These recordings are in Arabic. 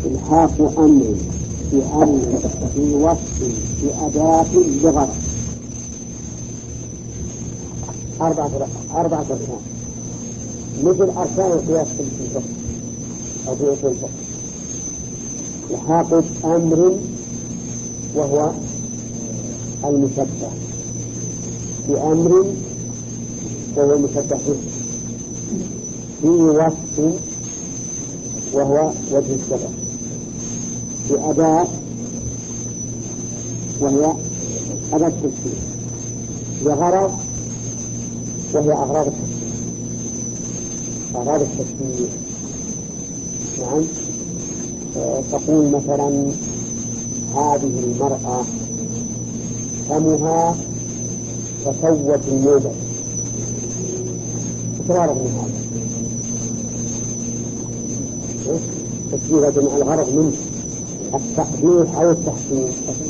إلحاق أمر بأمر في وصف بأداة لغرض. أربعة أركان مثل أركان القياس في الفقه أو في أصول الفقه. إلحاق أمر وهو المشبه بأمر وهو المشبه به في وصف وهو وجه الشبه بأداة وهي أداة التشبيه بغرض وهي أغراض التشبيه. نعم. تقول مثلا هذه المرأة فمها تسوت النوبة، إقرار من هذا تشبيه الغرض منه التقبيح أو التحسين،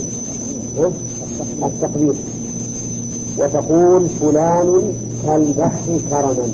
التقبيح. وتقول فلان كالبحر كرما،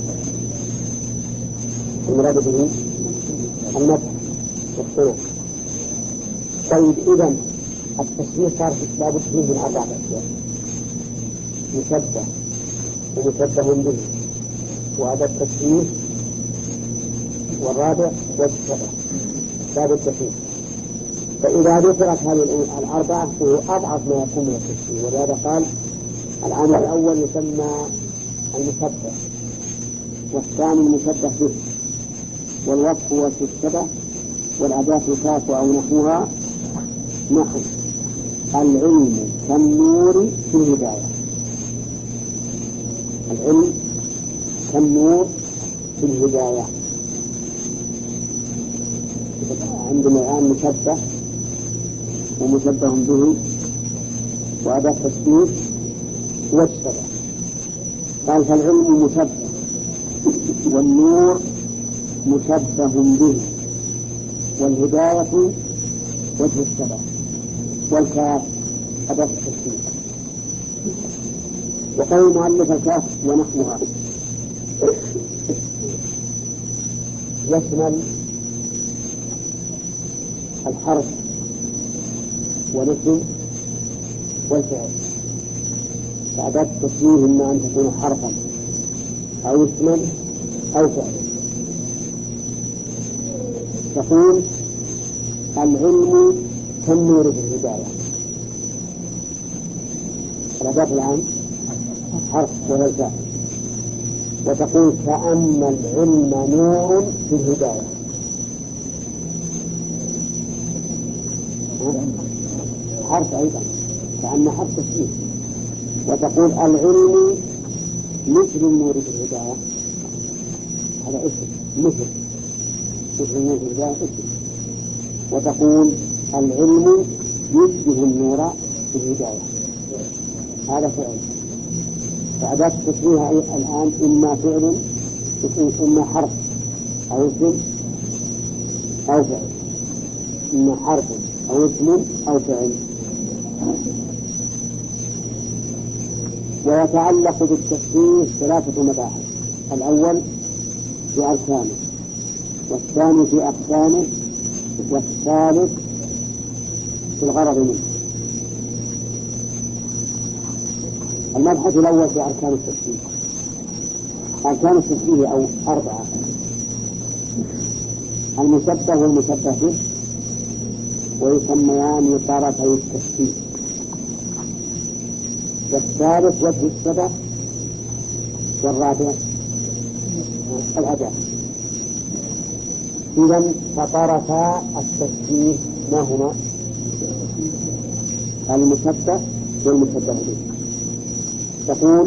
المراد به المدح والصنع. طيب إذن التشبيه صار لابد فيه من 4 أشياء: مشبه ومشبه به وهذا التشبيه، والرابع وجه الشبه باب التشبيه. فإذا ذكرت هذه 4 فهو أضعف ما يكون من التشبيه، ولهذا قال العامل الأول يسمى المشبه، والثاني المشبه به، والوصف وجه الشبه، والأداة كاف أو نحوها. نحو العلم كالنور في الهداية، العلم كالنور في الهداية. عندنا الآن مشبه ومشبه به وأداة تشبيه والشبه. قال فالعلم مشبه والنور مشبه به والهداية وجه الشبه والكاف أداة التشبيه. وقول المؤلف الكاف ونحوها يشمل الحرف والاسم والفعل. فأداة التشبيه إما أن تكون حرفا أو اسما أو فعلا. تقول العلم كالنور في الهداية، الأداة العام حرف وهو الفاعل. وتقول كأن العلم نور في الهداية، حرف أيضا كأن حرف تشبيه. وتقول العلم مثل النور في الهداية، هذا اسم مثل النور في الهداية اسم. وتقول العلم يشبه النور في الهداية، هذا فعل. فأداة التشبيه الآن إما فعل إما حرف أو اسم أو فعل، إما حرف أو اسم أو فعل. ويتعلق بالتشبيه 3 مباحث: الأول في أركانه، والثاني في أقسامه، والثالث في الغرض منه. المبحث الأول في أركان التشبيه. أركان التشبيه أو 4: المشبه والمشبه به، ويسميان طرفي التشبيه. والثالث وجه الشبه، والرابع الأداة. إذن فطرفا التشبيه ما هما؟ المشبه والمشبه به. تقول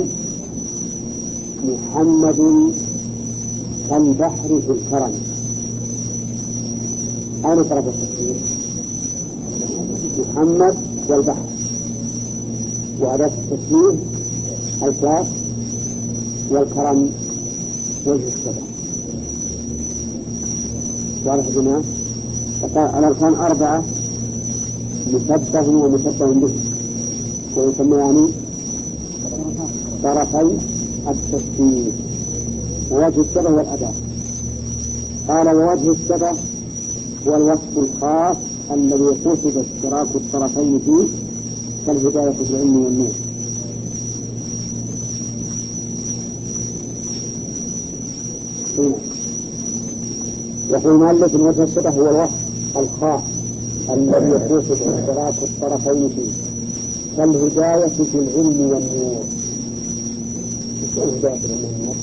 محمد كالبحر في الكرم، أين طرف التشبيه؟ محمد والبحر، وأداة التشبيه الكاف، والكرم وجه الشبه. واضح جماعة؟ الأركان 4: مشبه ومشبه به، ويسميان طرفي التشبيه ووجه الشبه والأداة. قال ووجه الشبه هو الوصف الخاص الذي قصد اشتراك الطرفين فيه كالهداية في العلم والنور. يقول المؤلف وجه الشبه هو الوصف الخاص الذي قصد اشتراك الطرفين فيه كالهداية في العلم والنور. ايش الهداية في العلم والنور؟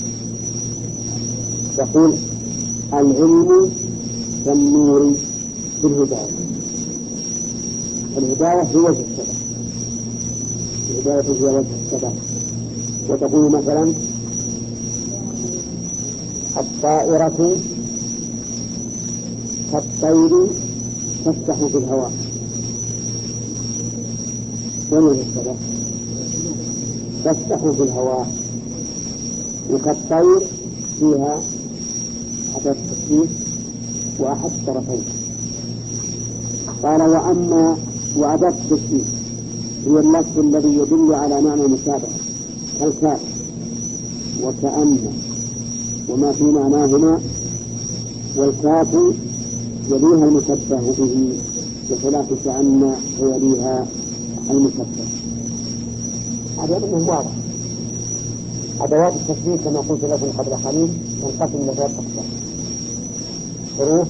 يقول العلم كالنور في الهداية. الهداية هي وجه الشبه، الهداية هي وجه الشبه. وتقول مثلا الطائرة كالطير تفتح في الهواء. وجه الشبه تفتح في الهواء، وكالطير فيها أحد التشبيه وأحد الطرفين. قال وأما وأداة التشبيه هي اللفظ الذي يدل على معنى المشابهة كالكاف وكأن وما في معناهما، والكاف يليها المشبه به بخلاف كأن ويليها المشبه. هذا أنه واضح. أدوات التشبيه كما قلت لكم قبل قليل تنقسم إلى ثلاث أقسام: حروف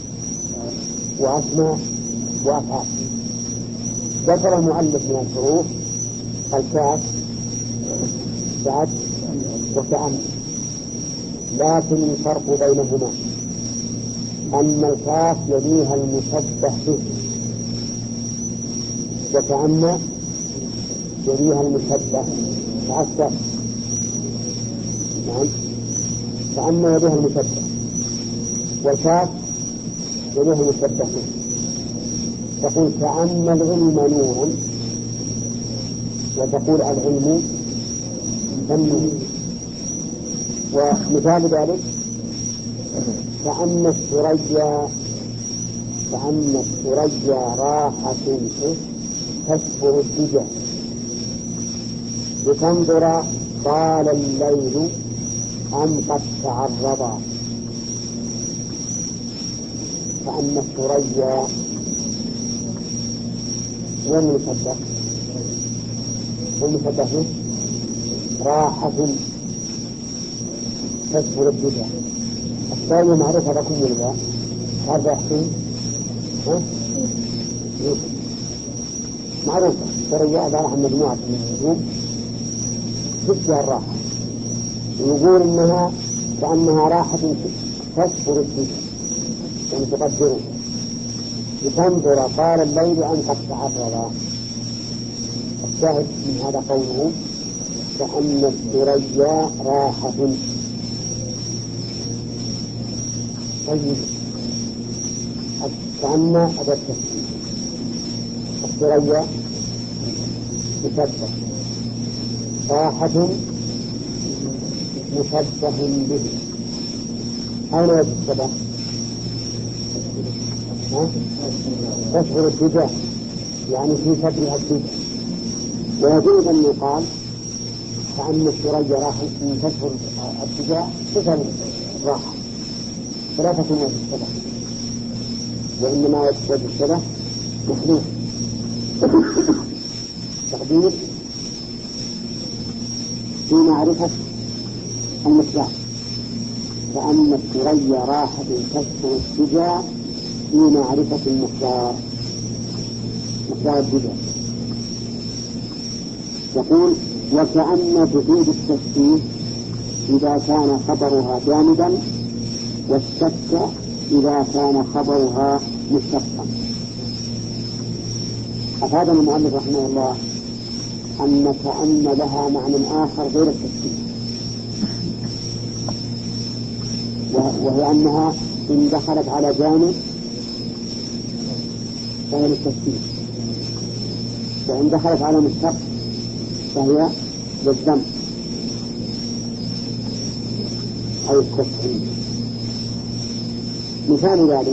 وأسماء وأفعال. ذكر المؤلف من الحروف الكاف بعد وكأن، لكن الفرق بينهما أن الكاف يليها المشبه به وكأن يليها المشبه تعسف. نعم، كأن يليها المشبه والكاف يليها المشبه به. تقول كأن العلم نور وتقول العلم كالنور. ومثال ذلك كأن الثريا راحة تسبر الدجى لتنظر طال الليل أم قد تعرضا. كأن الثريا والمشبه راحة تسبر الدجى. الثانية معروفة لكم الباء، هذا يحسن معروفة. الثريا عبارة عن مجموعة من النجوم تشبه الراحة، ويقول إنها كأنها راحة تسبر الدجى يعني تقدره لتنظر طال الليل أن قد تعرضا. الشاهد من هذا قوله كأن الثريا راحة. طيب كأن أداة التشبيه، الثريا مشبه، راحة مشبه به. أين وجه الشبه؟ تشعر الدجى يعني في صدرها الدجى. ويجوز أن يقال كأن الثريا راحة تشعر الدجى تشعر راحة، فلا تكون وجه الشبه، وإنما وجه الشبه محذوف. تقدير في معرفة المصداق كأن الثريا راحة تشعر الدجى في معرفة مقدار الدجى. يقول وكأن تفيد التشبيه إذا كان خبرها جامدا، والشك إذا كان خبرها مشتقا. أفاد المؤلف رحمه الله أن كأن لها معنى آخر غير التشبيه، وهي أنها إن دخلت على جانب فهي للتشبيه، وإن دخلت على مشتق فهي للذم أو التفهيم. مثال ذلك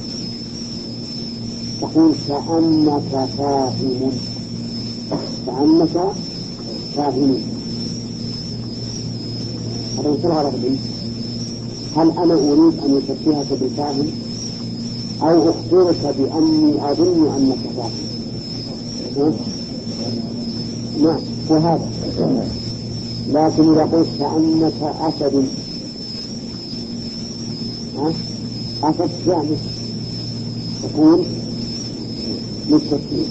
تقول كأنك فاهم، كأنك فاهم. هذا مثل غرض. هل أنا أريد أن يشبهك بالفاهم؟ لا، لا. هذا مثل غرض. هل أنا أريد أن يشبهك بالفاهم؟ لا، لا. هل أنا أريد أن يشبهك بالفاهم؟ لا، لا. هل أنا أريد أن يشبهك بالفاهم؟ لا، لا. أو أخبرك بأني أظن أنك فاعل. نعم وهذا. لكن إذا قلت كأنك أسد، أسد يعني تكون للتسليم.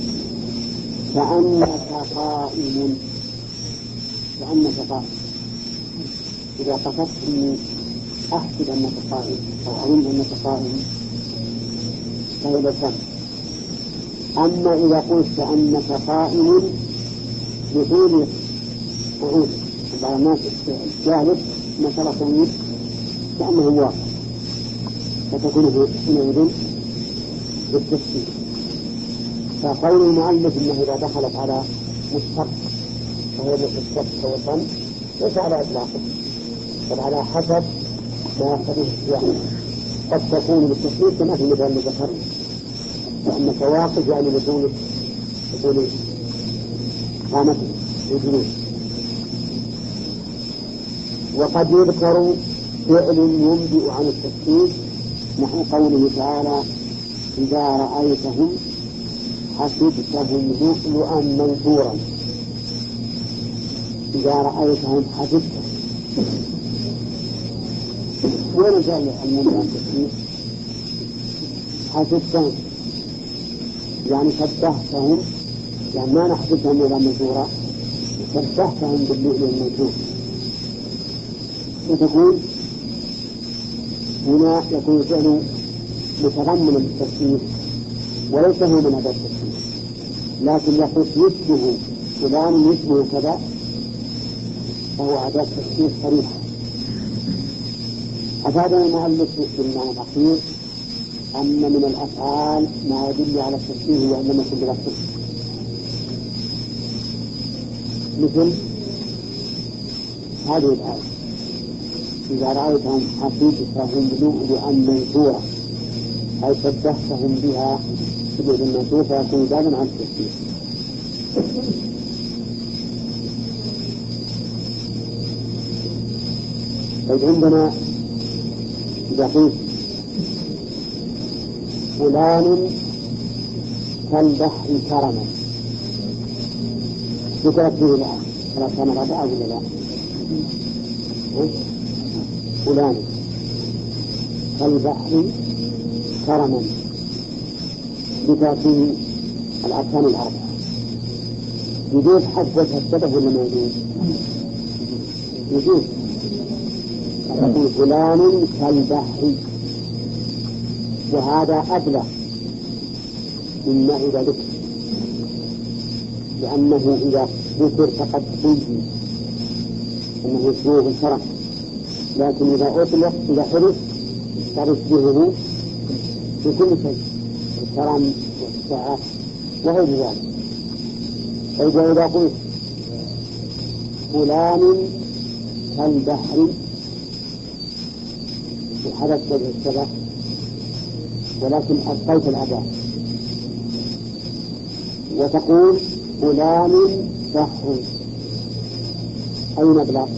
كأنك قائم، كأنك قائم. إذا قصدت أني أحسب أنك قائم أو أظن أنك قائم فهو لسان. أما إذا قلت كأنك قائم بطول قعود، بعض الناس جالس مثلا طويل كأنه واقع، فتكون حينئذ بالتسليم. فقول المؤلف إنه إذا دخلت على مشتق فهو مشتق وطن ليس على إطلاقه، بل على حسب ما يقتضيه السياق. قد تكون بالتسليم كما في مثال المذكر، لأنك واقف يعني بطول قامته وجنوده. وقد يذكر فعل ينبئ عن التسليم نحو قوله تعالى إذا رأيتهم حسبتهم لؤلؤا منثورا. إذا رأيتهم حسبتهم، وين جاء المنبئ عن التسليم؟ حسبتهم يعني شبهتهم، يعني ما نحسبتهم لؤلؤا منثورا، شبهتهم باللؤلؤ المنثور. وتقول هنا يكون الفعل متضمنا للتسليم وليس هو من هذا التسليم، لكن يقول يشبه فلان يشبه كذا فهو أداة تسليم صريحة. أفادنا المؤلف في المعنى الأخير أن من الأفعال ما يدل على التسليم وإن لم يكن بلا صفة، مثل هذه الآية إذا رأيتهم حسبتهم لؤلؤا منثورا، أي شبهتهم بها باللؤلؤ المنثور، فيكون دالا عن التسليم. طيب عندنا إذا قلت فلان كالبحر كرما، ذكرت به الآن فلا كان رابعة ولا لا؟ فلان كالبحر كرما بتأتي الأركان الأربعة. يجوز حذف السبب ولا ما يجوز؟ يجوز. يقول فلان كالبحر، وهذا أبلغ مما إذا ذكر، لأنه إذا ذكر فقد تنجي أنه يشبهه الكرم، لكن إذا أطلق إذا حرف صار يشبهه في كل شيء، الكرم والسعة وغير ذلك. فإذا قلت فلان كالبحر وحدث وجه السبب ولكن أبقيت الأداة، وتقول فلان بحر، أين أبلغ؟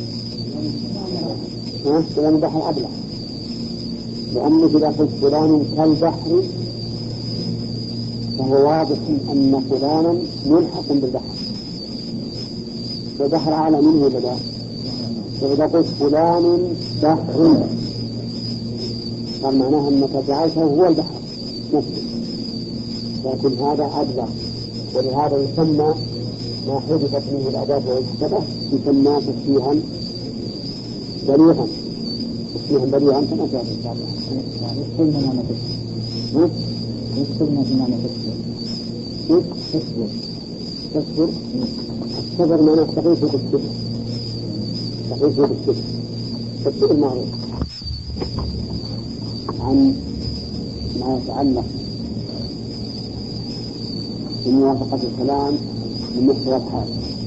فلان بحر أبلغ، لأنه إذا قلت فلان كالبحر فهو واضح أن فلانا ملحق بالبحر، والبحر أعلى منه ولا لا؟ فإذا قلت فلان بحر فمعناها أنك جعلته هو البحر نفسه، لكن هذا أبلغ. ولهذا يسمى ما حدثت منه الأداة والشبه يسمى تشبيها بليغا، تشبيها بليغا كما جاء في الشرع. يدخلنا ما نفسه، يدخلنا في معنى تصبر الصبر معناه تقيسه بالصبر، تقيسه بالصبر، الصبر المعروف عن ما يتعلق بموافقة الكلام بمحتوى الحال،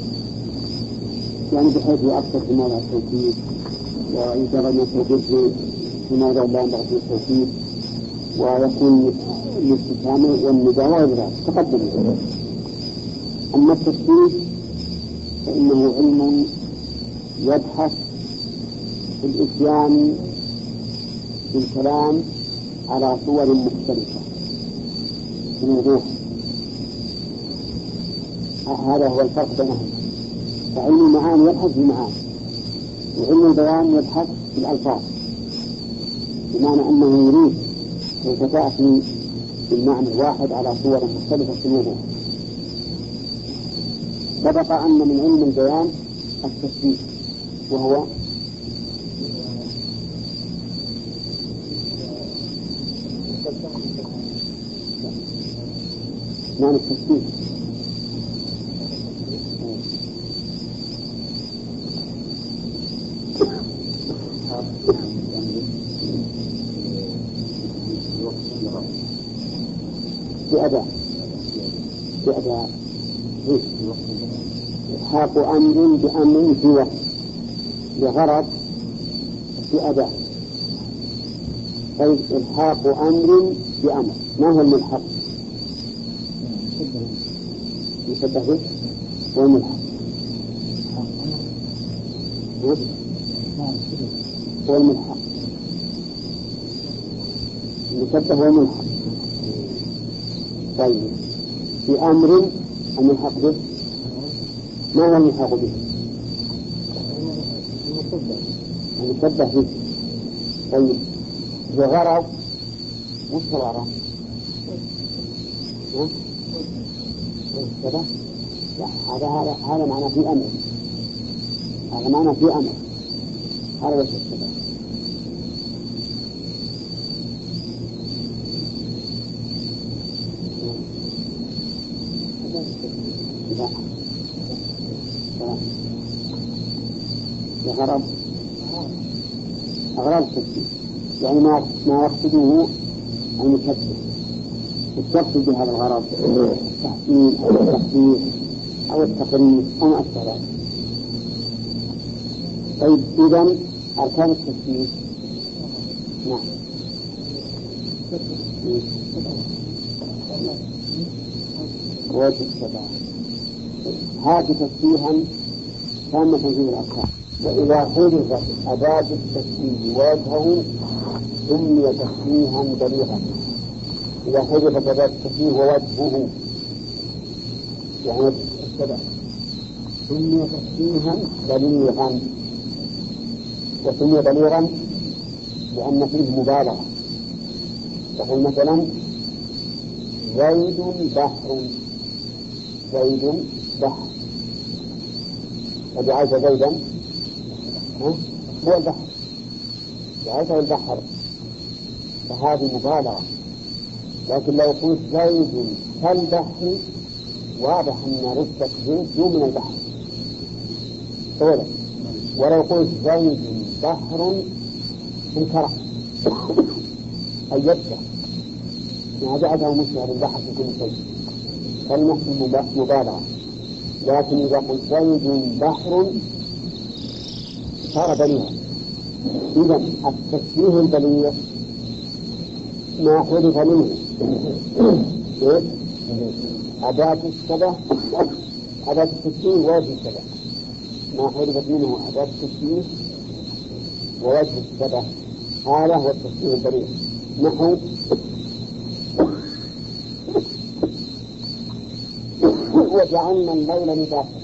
يعني بحيث يؤثر في موضع التوكيد ويجرد من التوكيد في موضع لا ينبغي فيه التوكيد، ويكون الاستفهام والنداء وغير ذلك تقدم. أما التشبيه فإنه علم يبحث في الإتيان بالكلام على صور مختلفة مختلفة في الوضوح. هذا هو الفرق بينهم. فعلم المعاني يبحث في المعاني، وعلم البيان يبحث في الألفاظ، بمعنى أنه يريد كيف تأتي بالمعنى الواحد على صور مختلفة في الوضوح. سبق أن من علم البيان التشبيه، وهو معنى التشبيه بأداء إلحاق أمر بأمر في وقت لغرض في أداء. طيب إلحاق أمر بأمر، ما هو الملحق؟ يشبه به هو الملحق، هو الملحق، يشبه هو الملحق. طيب في أمر الملحق به، ما هو الملحق به؟ المشبه به. طيب بغرض، وش الغرض؟ لا، هذا معنى في أمر، هذا معنى في أمر، هذا وش الشبه. لغرض أغراض التشبيه، يعني ما يقصده المشبه، يقصد بهذا الغرض التحسين أو التخفيف أو التقريب أو ما أشبه ذلك. طيب إذن أركان التشبيه، نعم، وجه الشباب، هذه تشبيها تامة في الأركان. وإذا حذفت أداة التشبيه وجهه سمي تشبيها بليغا. إذا حذفت أداة التشبيه ووجهه، يعني وجه الشباب، سمي تشبيها بليغا. وسمي بليغا لأن فيه مبالغة. تقول مثلا زيد بحر، زيد بحر، وجعلت زيدا هو البحر، جعلته البحر، فهذه مبالغة. لكن لو قلت زيد كالبحر واضح أن رتبة زيد دون من البحر طولا. ولو قلت زيد بحر انكره أيبته، ما جعله مشبه بالبحر في كل شيء، فالمحسن مبالغة. لكن إذا قلت زيد بحر صار بليغا. إذا التشبيه البليغ ما حذف منه أداة الشبه، أداة التشبيه ووجه الشبه، ما حذفت منه أداة التشبيه ووجه الشبه، هذا هو التشبيه البليغ. نحو وجعلنا الليل لباسا،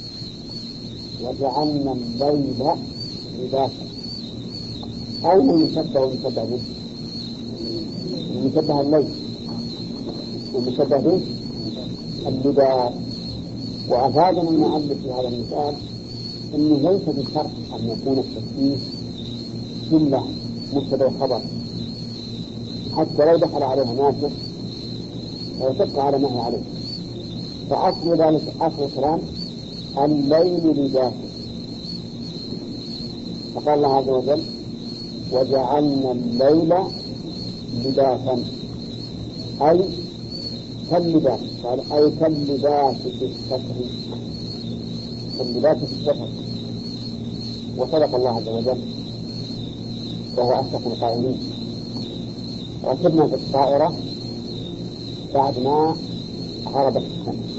وجعلنا الليل لباسا. أين المشبه والمشبه به؟ المشبه الليل والمشبه به اللباس. وأفادنا المؤلف في هذا المثال أنه ليس بالشرط أن يكون التشبيه جملة مبتدأ وخبر، حتى لو دخل عليها ناسخ ويتبقى على ما هو عليه. فأصل ذلك أصل الكلام الليل لباس. فقال الله عز وجل وجعلنا الليل لباسا، أي كاللباس، قال أي كاللباس في السفر، كاللباس في السفر. وصدق الله عز وجل وهو أصدق القائلين. ركبنا في الطائرة بعد ما غربت الشمس،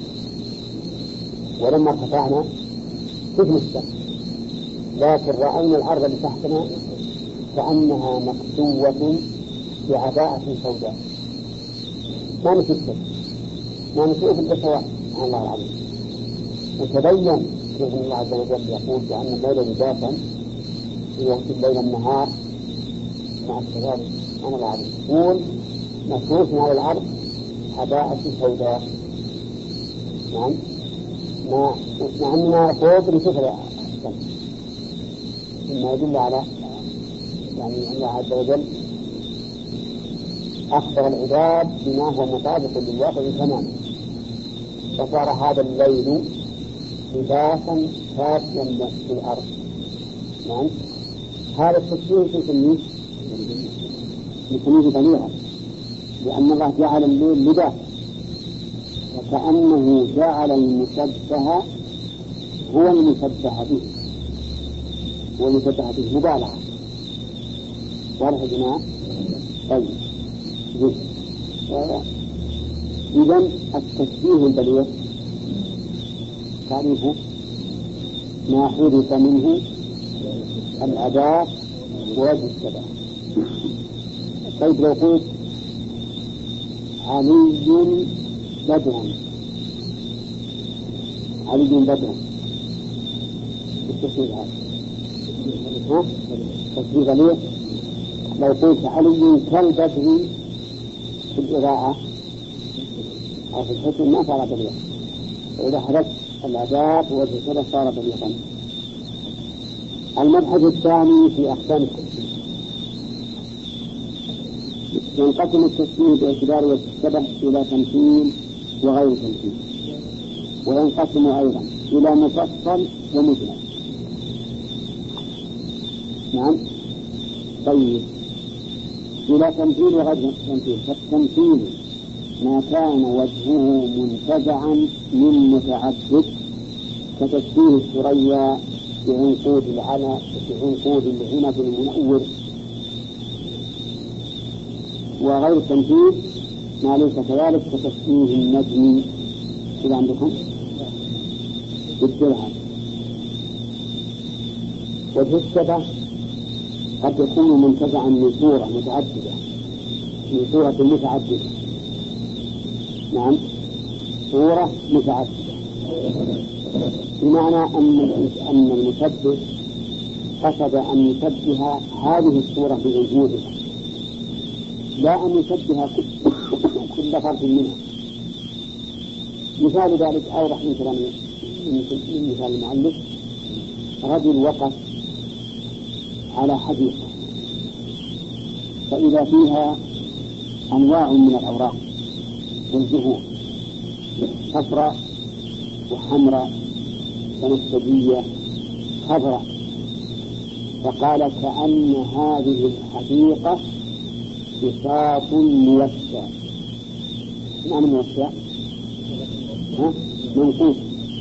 ولما ارتفعنا شفنا الشمس، لكن رأينا الأرض اللي تحتنا كأنها مكسوة بعباءة سوداء ما نشوف إلا سواء عن الله العظيم. وتبين بإذن الله عز وجل يقول بأن الليل لباسا يوحي الليل النهار مع الكذلك عن الله العظيم. يقول مفروش على الأرض عباءة سوداء. نعم مع أننا فوق نشوف الشمس مما يدل على يعني الله عز وجل أخبر العباد بما هو مطابق للواقع تماما. فصار هذا الليل لباسا كافيا في الأرض. نعم هذا التشبيه يسميه طبيعة، لأن الله جعل الليل لباس، وكأنه جعل المشبه هو المشبه به، والمشبه به مبالغة. واضح يا جماعة؟ طيب إذن التشبيه البليغ تعريفه ما حدث منه الأداء ووجه الشبه. طيب لو قلت علي بدر التشبيه هذا تشبيه بليغ. لو قلت علي كالبدر في الإضاءة أو في الحكم ما صار بليغا، وإذا حدث الأداء ووجه الشبه صار بليغا. المبحث الثاني في أقسام التشبيه. ينقسم التشبيه باعتبار وجه الشبه إلى تمثيل وغير تمثيل، وينقسم أيضا إلى مفصل ومجمل. نعم طيب إلى تمثيل وغير تمثيل. فالتمثيل ما كان وجهه منتزعا من متعدد كتشبيه الثريا بعنقود العنب المنور. وغير التمثيل ما ليس كذلك كتشبيه النجم إذا عندكم بالدرهم. وجه الشبه قد يكون منتزعا من صورة متعددة، من صورة متعددة. نعم صورة متعددة، بمعنى أن المشبه قصد أن يشبه هذه الصورة بوجودها، لا أن يشبه كل فرد منها. مثال ذلك أوضح من كلام من مثال المؤلف: رجل وقف على حديقة فإذا فيها أنواع من الأوراق والزهور صفراء وحمراء بنفسجية خضراء، فقال كأن هذه الحديقة بساط موسع. معنى موسع؟ منقوش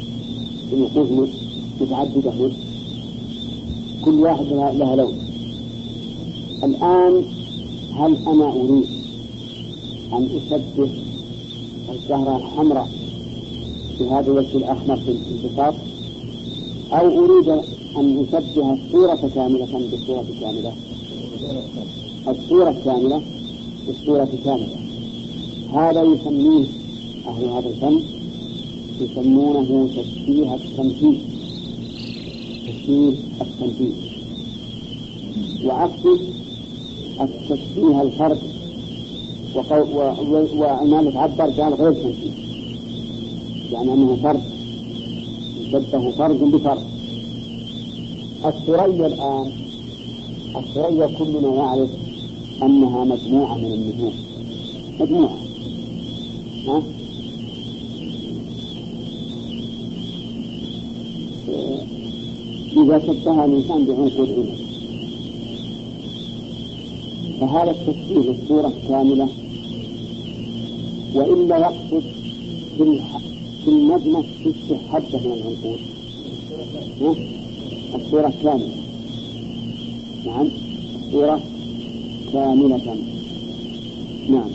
متعددة، كل واحد لها لون. الآن هل أنا أريد أن أشبه الزهرة الحمراء بهذا الوجه الأحمر في البساط، أو أريد أن أشبه الصورة كاملة بالصورة كاملة؟ الصورة كاملة بالصورة كاملة. هذا يسميه أهل هذا الفن يسمونه تشبيه التمثيل. وعكس التشبيه الفرد، وإمام تعبر قال غير تمثيل، يعني أنه فرد يشبه فرد بفرد. الثريا الآن، الثريا كلنا يعرف أنها مجموعة من النجوم، مجموعة. إذا شبه الإنسان بعنقود عنب فهذا التشبيه بالصورة كاملة، وإلا يقصد في المجمع تشبه حبة من العنقود الصورة كاملة. نعم الصورة كاملة. نعم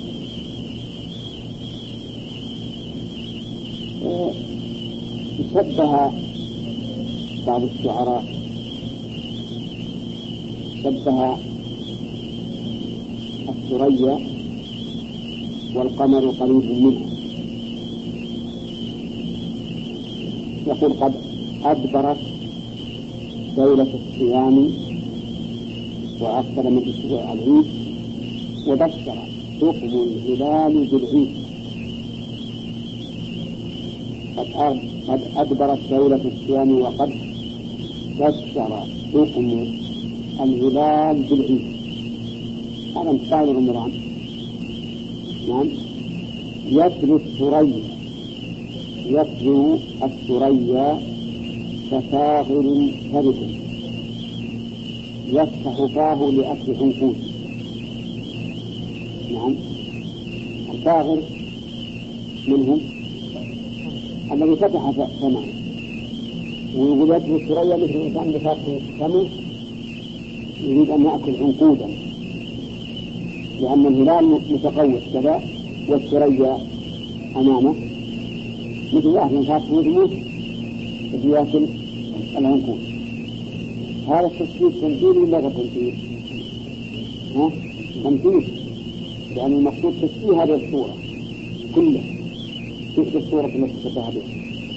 شبه بعض الشعراء الثريا والقمر قريب منه. يقول قد أدبرت دولة الصيام وأكثر من أسبوع العيد وبشر حكم الهلال بالعيد. قد أدبرت دولة الصيام وقد بشر حكم الهلال بالعيد. هذا امتثال رمضان. نعم. يتلو الثريا كفاغر فرد يفتح فاه لأكل عنقود. نعم. الفاغر منهم الذي فتح فمه، ويقول يتلو الثريا مثل الإنسان بفتح فمه يريد أن يأكل عنقودا، لأن الهلال متقوس كذا والثريا أمامه مثل واحد من فاتح وجموت يأكل العنقود. هذا التشكيل تمثيل ولا غير تمثيل؟ تمثيل، لأن المقصود تشكيل هذه الصورة كلها تلك الصورة التي تشبه بها.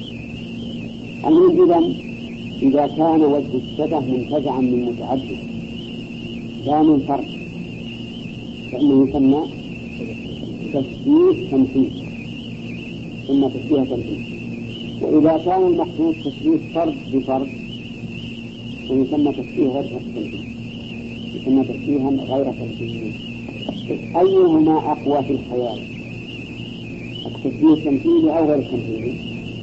المهم إذا كان وجه الشبه منتزعا من متعدد لا من فرد فإنه يسمى تشبيه تمثيل، ثم تشبيه تمثيل. وإذا كان المقصود تشبيه فرد بفرد فيسمى تشبيه غير تمثيل، يسمى تشبيها غير تمثيل. أيهما أقوى في الخيال؟ التشبيه التمثيلي أو غير التمثيلي؟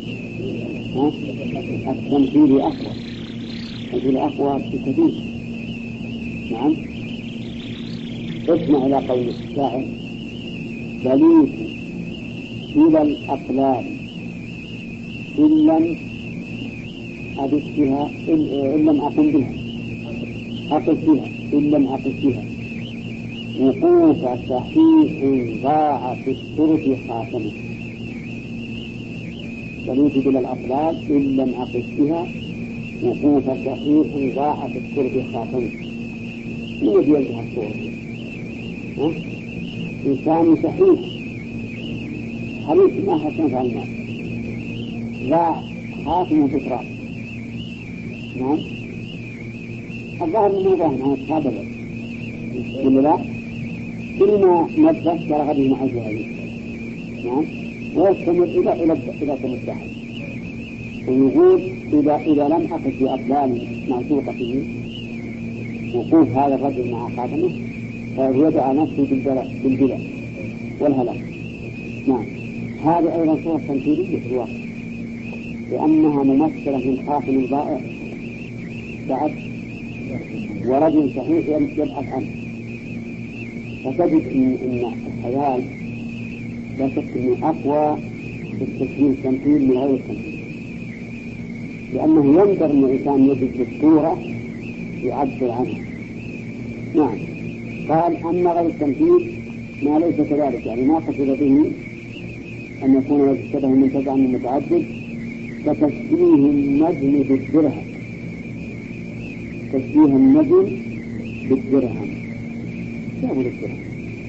التمثيلي أقوى، التمثيل أقوى بكثير. نعم. اسمع إلى قول الشاعر: بليت إلى الأقلام إن لم أبت بها إن لم أقم بها أقف بها إن لم أقف بها وقوف صحيح ضاع في الترب خاتمه. بليت إلى الأقلام إن لم أقف بها وقوف صحيح ضاع في الترب خاتمه. من يجي يلقى الصورة؟ إنسان صحيح حريص ما حسن على الماء لا خاتم وتتراب. نعم. الظاهر من هذا هذا ولا لا؟ كل ما نبت ترى غدي مع الجاهلين. نعم. ويستمر إلى الدهر. ويقول إذا لم أقف بأقدام معشوقة فيه وقوف هذا الرجل مع خاتمه فيدعى نفسه بالبلاء والهلاك. نعم. هذه أيضا صورة تمثيلية في الواقع، لأنها ممثلة من خاتم ضائع بعد ورجل صحيح يبحث عنه. فتجد إن الخيال لا شك أنه أقوى في التشبيه التمثيل من غير التمثيل، لأنه ينظر أن الإنسان يجد الصورة يعبر عنها. نعم. قال: أما غير التمثيل ما ليس كذلك، يعني ما قصد به أن يكون وجه الشبه منتزعا من متعدد كتشبيه النجم بالدرهم. تشبيه النجم بالدرهم. لا هو الدرهم.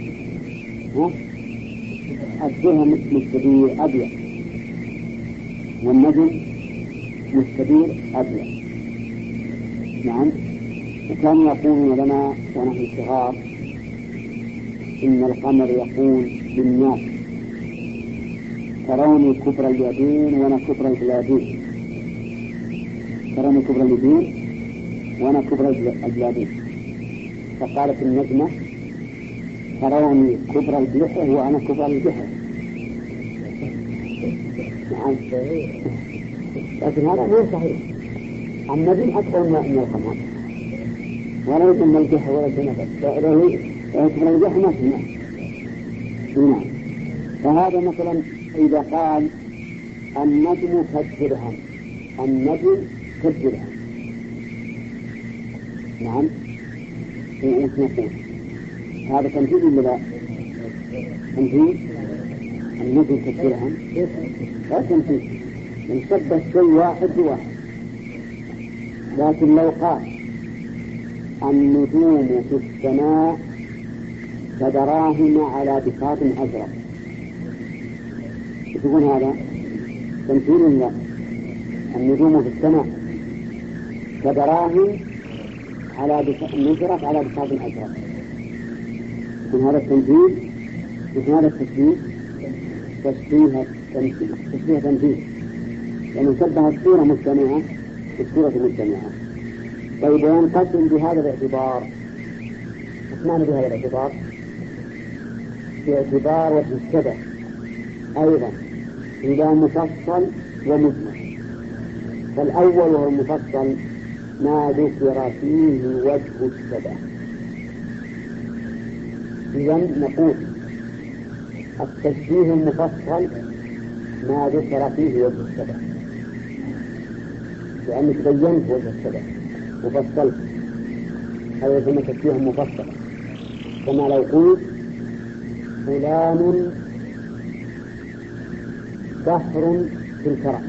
الدرهم مستدير أبيض والنجم مستدير أبيض. نعم. وكانوا يقولون لنا ونحن صغار إن القمر يقول للناس: تروني كبر اليدين وأنا كبر البلادين. تروني كبر اليدين وأنا كبر البلادين. فقالت النجمة: تروني كبر البحر وأنا كبر البحر. نعم. لكن هذا غير صحيح. النجم أكبر من القمر ولا يمكن البحر ولا الجنة. كبر البحر ما في ماء. نعم. فهذا مثلا إذا قال النجم كالدرهم، النجم كالدرهم. نعم. وش نقول؟ هذا تمثيل ولا لا؟ تمثيل. النجم كالدرهم لا تمثيل، يشبه شيء واحد بواحد. لكن لو قال النجوم في السماء كدراهم على بساط أزرق. يقول هذا تمثيل لا، النجوم في السماء كدراهم نزرت على بساط أزرق. من هذا التمثيل من هذا التشبيه تشبيه تمثيل، لأنه شبه الصورة مجتمعة بالصورة مجتمعة. طيب وينقسم بهذا الاعتبار. ايش معنى بهذا الاعتبار؟ باعتبار وجه الشبه أيضا إلى مفصل ومجمل. فالأول وهو المفصل ما ذكر فيه وجه الشبه. إذن نقول التشبيه المفصل ما ذكر فيه وجه الشبه، لأنك بينت وجه الشبه وفصلت، هذا يسمى تشبيه مفصل. كما لو قلت فلان بحر في الكرم،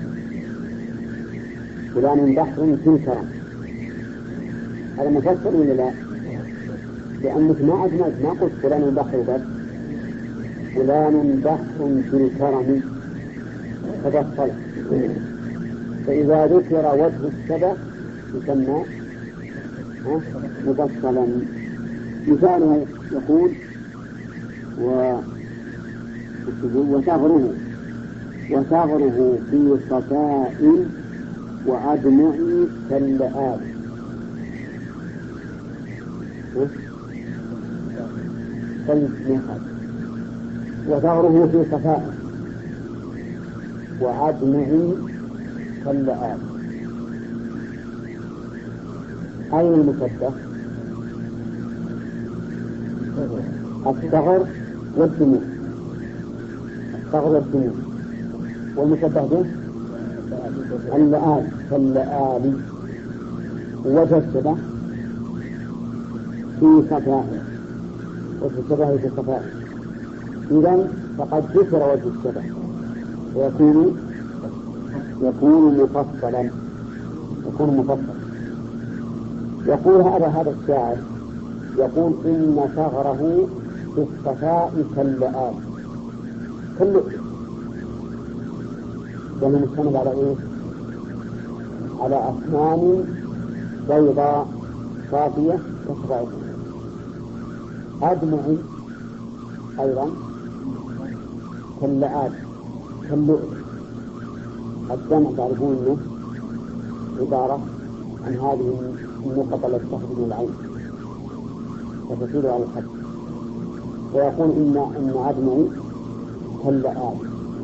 فلان بحر في الكرم، هذا مفصل ولا لا؟ لأنك ما أجمعت، ما قلت فلان بحر بس، فلان بحر في الكرم ففصل. فإذا ذكر وجه الشبه يسمى مفصلا. مثاله يقول وثغره في صفاء وأدمع كاللآب. وثغره في صفاء وأدمع كاللآب. أين المشبه؟ الثغر والدموع، الثغر والدموع، والمشبه به اللآب كاللآب. وجه الشبه في صفاء، وجه الشبه في صفاء. إذن فقد ذكر وجه الشبه ويكون مفصلا. يقول هذا الشاعر يقول إن ثغره في الصفاء كاللآب، وهو مشتمل على إيه؟ على أسنان بيضاء صافية تصفع. أدمع أيضا كاللآب كاللؤلؤ. الدمع تعرفون أنه عبارة عن هذه النقطة التي تخرج من العين وتسير على الخد. ويقول إن عدمه كاللآب.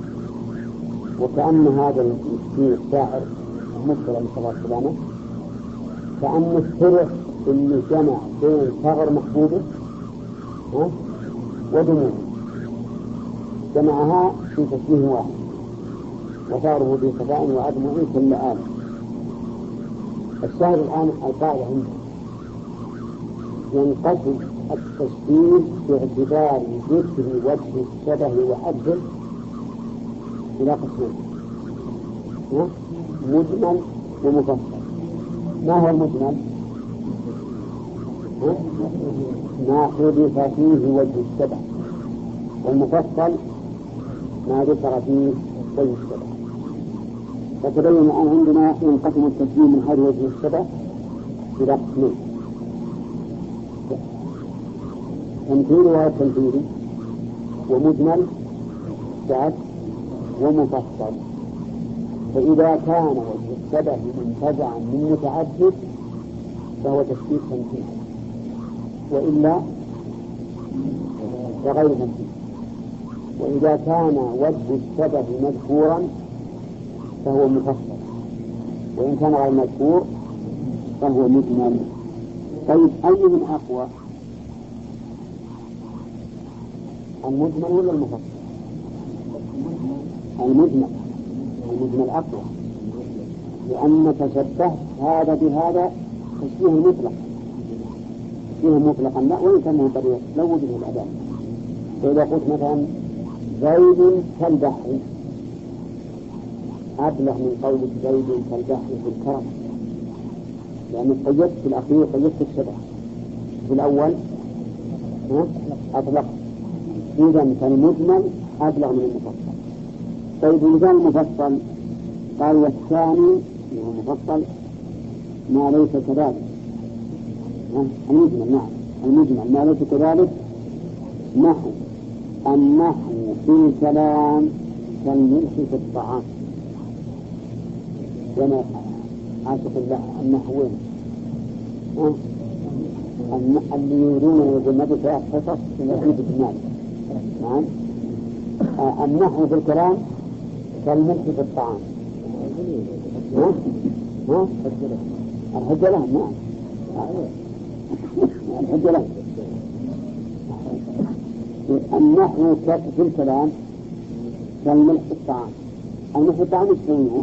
وكأن هذا المسكين الشاعر المسلم عليه الصلاة والسلام كأن السرع اللي جمع بين ثغر محبوبه ودموع جمعها في تشبيه واحد، وثغره في صفاء وعدمه كاللآب. الشاعر الآن القاعدة عنده ينقسم التشبيه باعتبار ذكر وجه الشبه وحده إلى قسمين: مجمل ومفصل. ما هو المجمل؟ ما حدث فيه وجه الشبه، والمفصل ما ذكر فيه وجه الشبه. فتبين الآن عندنا ينقسم التشبيه من حيث وجه الشبه إلى قسمين: تمثيل وتنفيذ، ومجمل ومفصل. فإذا كان وجه الشبه منتزعا من متعدد فهو تشبيه تمثيل، وإلا فغير تمثيل. وإذا كان وجه الشبه مذكورا فهو مفصل، وإن كان غير مذكور فهو مجمل. طيب أيهم أقوى، المجمل ولا المفصل؟ المجمل أقوى، لأنك شبهت هذا بهذا تشبيه مطلقا لا وإن كان من طريق لو وجده الأداء. فإذا قلت مثلا زيد كالبحر أبلغ من قولك زيد كالبحر في الكرم، لأن قيدت في الأخير قيدت الشبه. في الأول أطلق. إذا فالمجمل أبلغ من المفصل. طيب إذا المفصل قال والثاني هو مفصل ما ليس كذلك. المجمل نعم المجمل ما ليس كذلك نحو النحو في الكلام كالملح في الطعام. وما عاشق الله النحوين اللي يريدون يجنبوا ثلاث حصص في نتيجة المال. نعم النحو في الكلام كالملح في الطعام. الحجة لهم نعم الحجة لهم. النحو في الكلام كالملح في الطعام. الملح في الطعام يسويه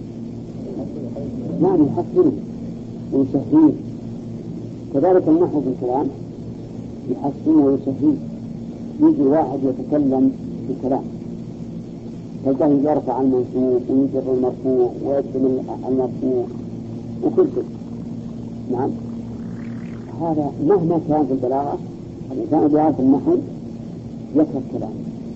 يعني يحسنه ويشهيه. كذلك النحو في الكلام يحسنه ويشهيه. يجي واحد يتكلم في كلام فالله يرفع المنصوب ويجر المرفوع ويكتم المرفوع وكل شيء. نعم هذا مهما كان في البلاغة الإنسان بيعرف النحو يكره الكلام.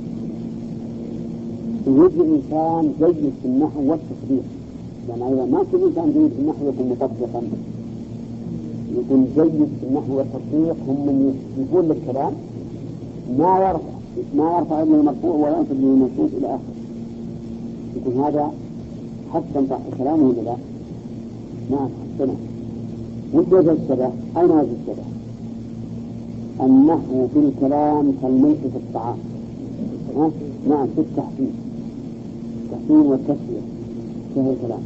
يجي الإنسان جيد في النحو والتصديق. يعني أيضا ما كل إنسان جيد في النحو يكون مطبقا. يكون جيد في النحو والتصديق هم من يقول للكلام ما يرفع إلا المرفوع ولا ينسب له المنصوب إلى آخره. يكون هذا حسن صح كلامه ولا لا؟ نعم حسنه. وجه الشبه أين وجه الشبه؟ النحو في الكلام كالملح في الطعام. نعم في التحسين والتسوية في الكلام.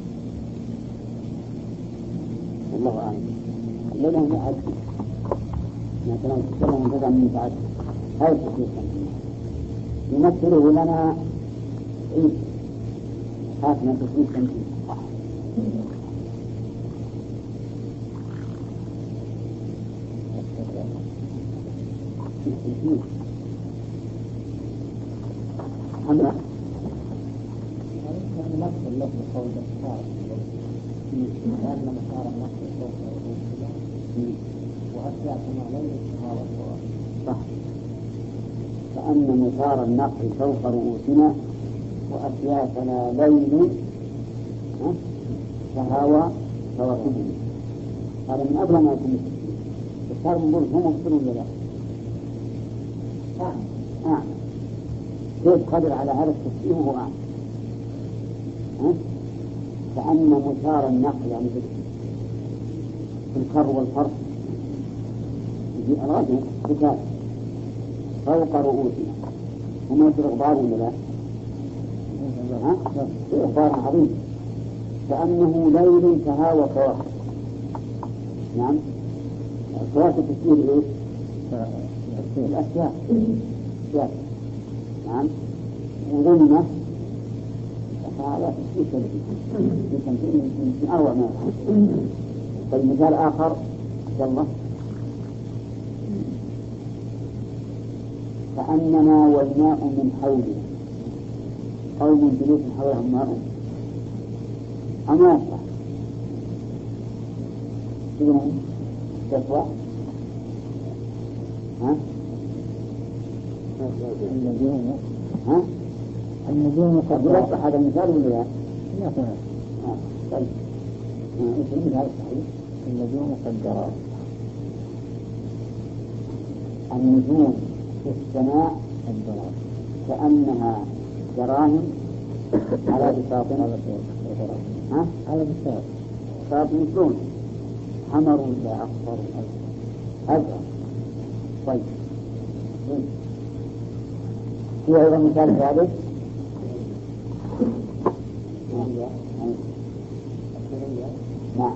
الله أعلم. الليلة هم أعد مثلا تتكلم عن جزء من بعد هاي التحقيق يمثله لنا عيد هاتنا تحقيق تنجيل. أما نفس اللفظ قول الصار لأن مسار النقل فوق رؤوسنا وأشياءنا ليس هذا الصواب. صح. فأن مسار النقل فوق رؤوسنا وأشياءنا ليل فهوى فواكبنا. هذا من أبرى ما يكون الصار من هم مبصرون ولا لا؟ كيف قدر على هذا التفسير وهو أعلم؟ كأن مسار النقل يعني في الكر والفرق يجي أراده بكار فوق رؤوسنا هم يصير غبار ولا لا؟ غبار عظيم كأنه ليل تهاوى كواكب. نعم كواكب تسير إيه؟ الأشياء. نعم وظلمة هذا تشكيك من أروع ما يفعل. طيب مثال آخر يلا كأننا والماء من حولنا أو من جلوس حولهم ماء أما يصلح شنو يصلح النجوم قد يصلح هذا المثال ولا لا؟ لا طيب ايش المثال الصحيح؟ النجوم مقدرات. النجوم في السماء كأنها دراهم على بساط على بساط مثلون حمر ولا أصفر أزرق. طيب في أيضا مثال ثالث نعم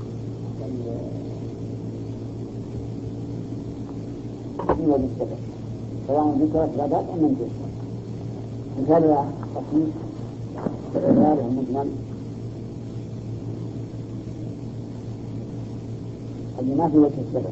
في وجه السبب سواء ذكرت غداء أم منزل. مثال خفيف مثال مجمل اللي ما في وجه السبب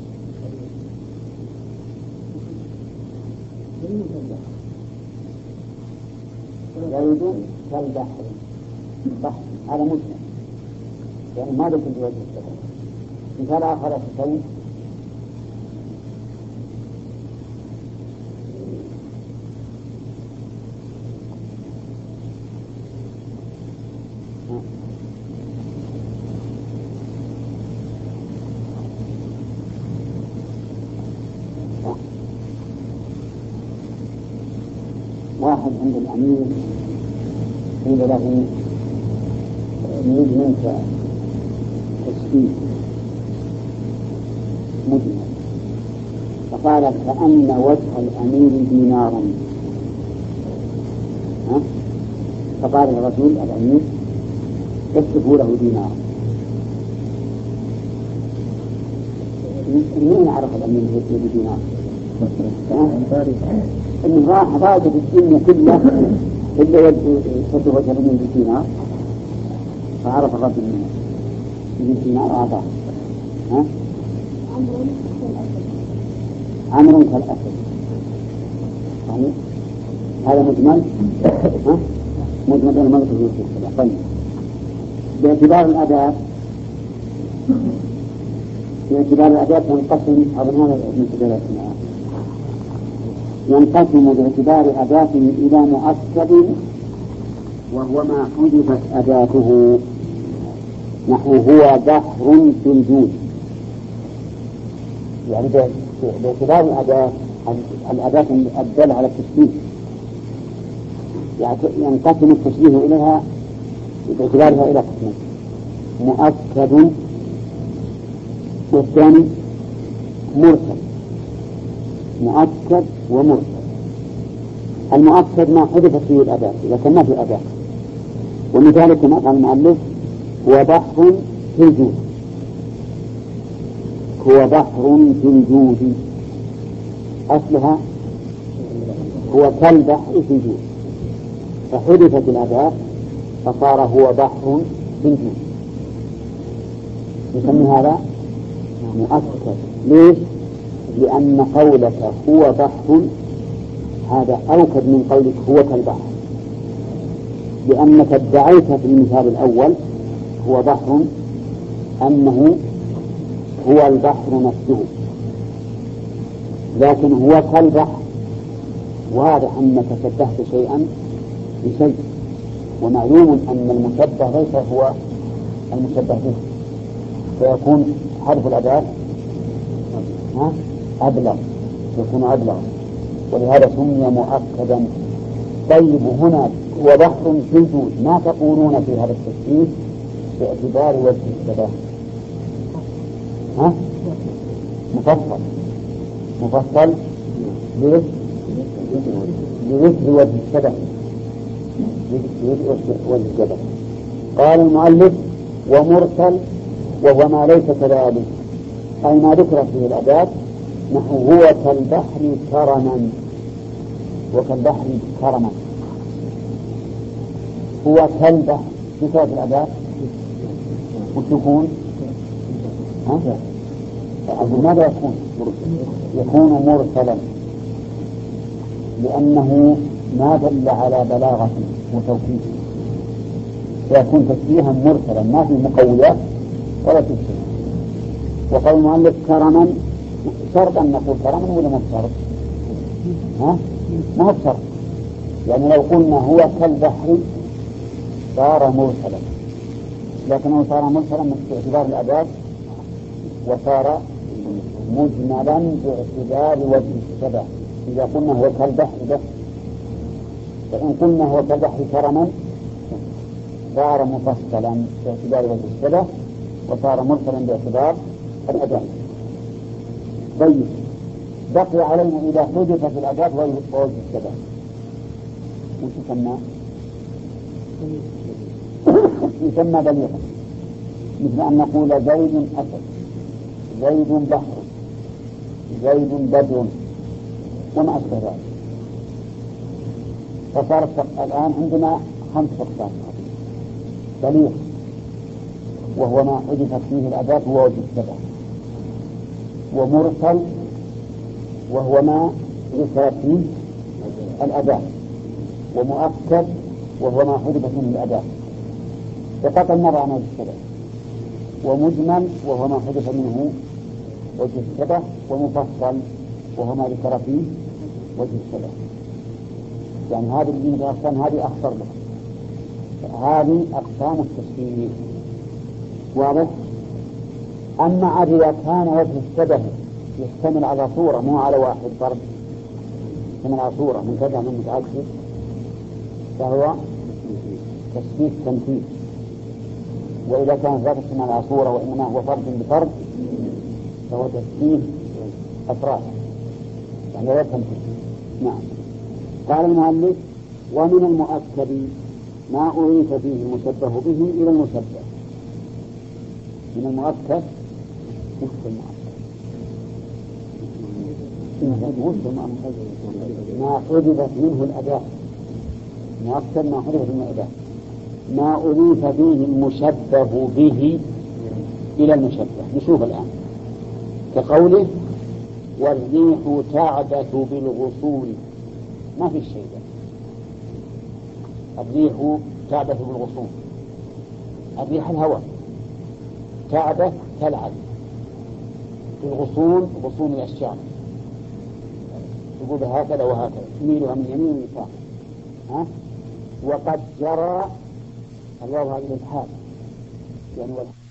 زيد كالبحر بحر هذا مجمل يعني ما ذكر بوجه السبب. مثال آخر الصوت واحد عند الأمير قيل له نريد منك تشكيل مجمل، فقال كأن وجه الأمير دينار. فقال الرجل الأمير اكتبوا له دينار. من عرف الأمير بدينار؟ إنه راح راجع الدنيا كلها إلا يكتب وجه الأمير بدينار، فعرف الرجل منه بدينار أعطاه. عمرو كالأسد. يعني هذا مجمل. مجمل المغرب في الصلاة. طيب باعتبار الأداة تنقسم ينقسم باعتبار أداة إلى مؤكد وهو ما حذفت أداته، نحو هو بحر في الجود. يعني باعتبار الأداة الدالة على التشبيه ينقسم التشبيه إليها باعتبارها إلى قسمين: مؤكد والثاني مرسل. مؤكد ومرسل. المؤكد ما حذفت فيه الأداة إذا كان ما في أداة، ومثال كما قال المؤلف هو بحر في الجود. هو بحر في الجود أصلها هو كالبحر في الجود، فحذفت الأداة فصار هو بحر في الجود. يسمى هذا مؤكد. ليش؟ لأن قولك هو بحر هذا أوكد من قولك هو كالبحر، لأنك ادعيت في المثال الأول هو بحر أنه هو البحر نفسه، لكن هو كالبحر واضح أنك شبهت شيئا بشيء، ومعلوم أن المشبه ليس هو المشبه به، فيكون حرف الأداة أبلغ، يكون أبلغ، ولهذا سمي مؤكدا. طيب هنا هو بحر في الجود، ما تقولون في هذا التشبيه باعتبار وجه الشبه؟ مفصل لذكر وجه الشبه. قال المؤلف ومرسل وهو ما ليس كذلك، أي ما ذكرت به الأداة، نحو هو كالبحر كرما. وكالبحر كرما هو كالبحر بصفة الأداة وتكون ماذا يكون مرسلا، لأنه ما دل على بلاغة وتوكيد، فيكون تشبيها مرسلا ما في مقويات ولا تشبيه. وقال المؤلف كرما، شرط أن نقول كرما ولا ما بشرط؟ ما هو بشرط، يعني لو قلنا هو كالبحر صار مرسلا، لكنه صار مرسلا باعتبار الأداة وصار مجملا باعتبار وجه الشبه. إذا قلنا هو كالبحر بس، فإن قلنا هو كالبحر كرما صار مفصلا باعتبار وجه الشبه وصار مرسلا باعتبار الأداة. طيب بقي علينا إذا حدثت الأداة ووجه الشبه وش يسمى بليغا، مثل أن نقول زيد أسد، زيد بحر، زيد بدر وما أشبه ذلك. فصارت الآن عندنا 5 أقسام: بليغ وهو ما حدثت فيه الأداة ووجه الشبه، ومرسل وهو ما ذكرت فيه الأداة، ومؤكد وهو ما حدث فيه الأداة بقطع النظر عن وجه الشبه، ومجمل وهو ما حدث منه وجه الشبه، ومفصل وهو ما ذكر فيه وجه الشبه. يعني هذه الأقسام هذه أخطر لها، هذه أقسام التشبيه. واضح؟ أما عاد إذا كان وجه الشبه يشتمل على صورة مو على واحد فرد، يشتمل على صورة منتبه من متعدد، فهو تشبيه تمثيل. وإذا كان لا تشتمل على صورة وإنما هو فرد بفرد فهو تشبيه أفراد، يعني لا تمثيل. نعم. قال المؤلف: ومن المؤكد ما أضيف فيه المشبه به إلى المشبه. من المؤكد ما حذفت منه الأداة، مؤكد ما حذفت منه الأداة، ما أضيف فيه المشبه به إلى المشبه. نشوف الآن كقوله: والريح تعبث بالغصون. ما في شيء، الريح تعبث بالغصون، الريح الهواء، تعبث تلعب بالغصون، غصون الأشجار، تقول هكذا وهكذا، تميلها من يمين ويسار. وقد جرى الواو هذه الحال يعني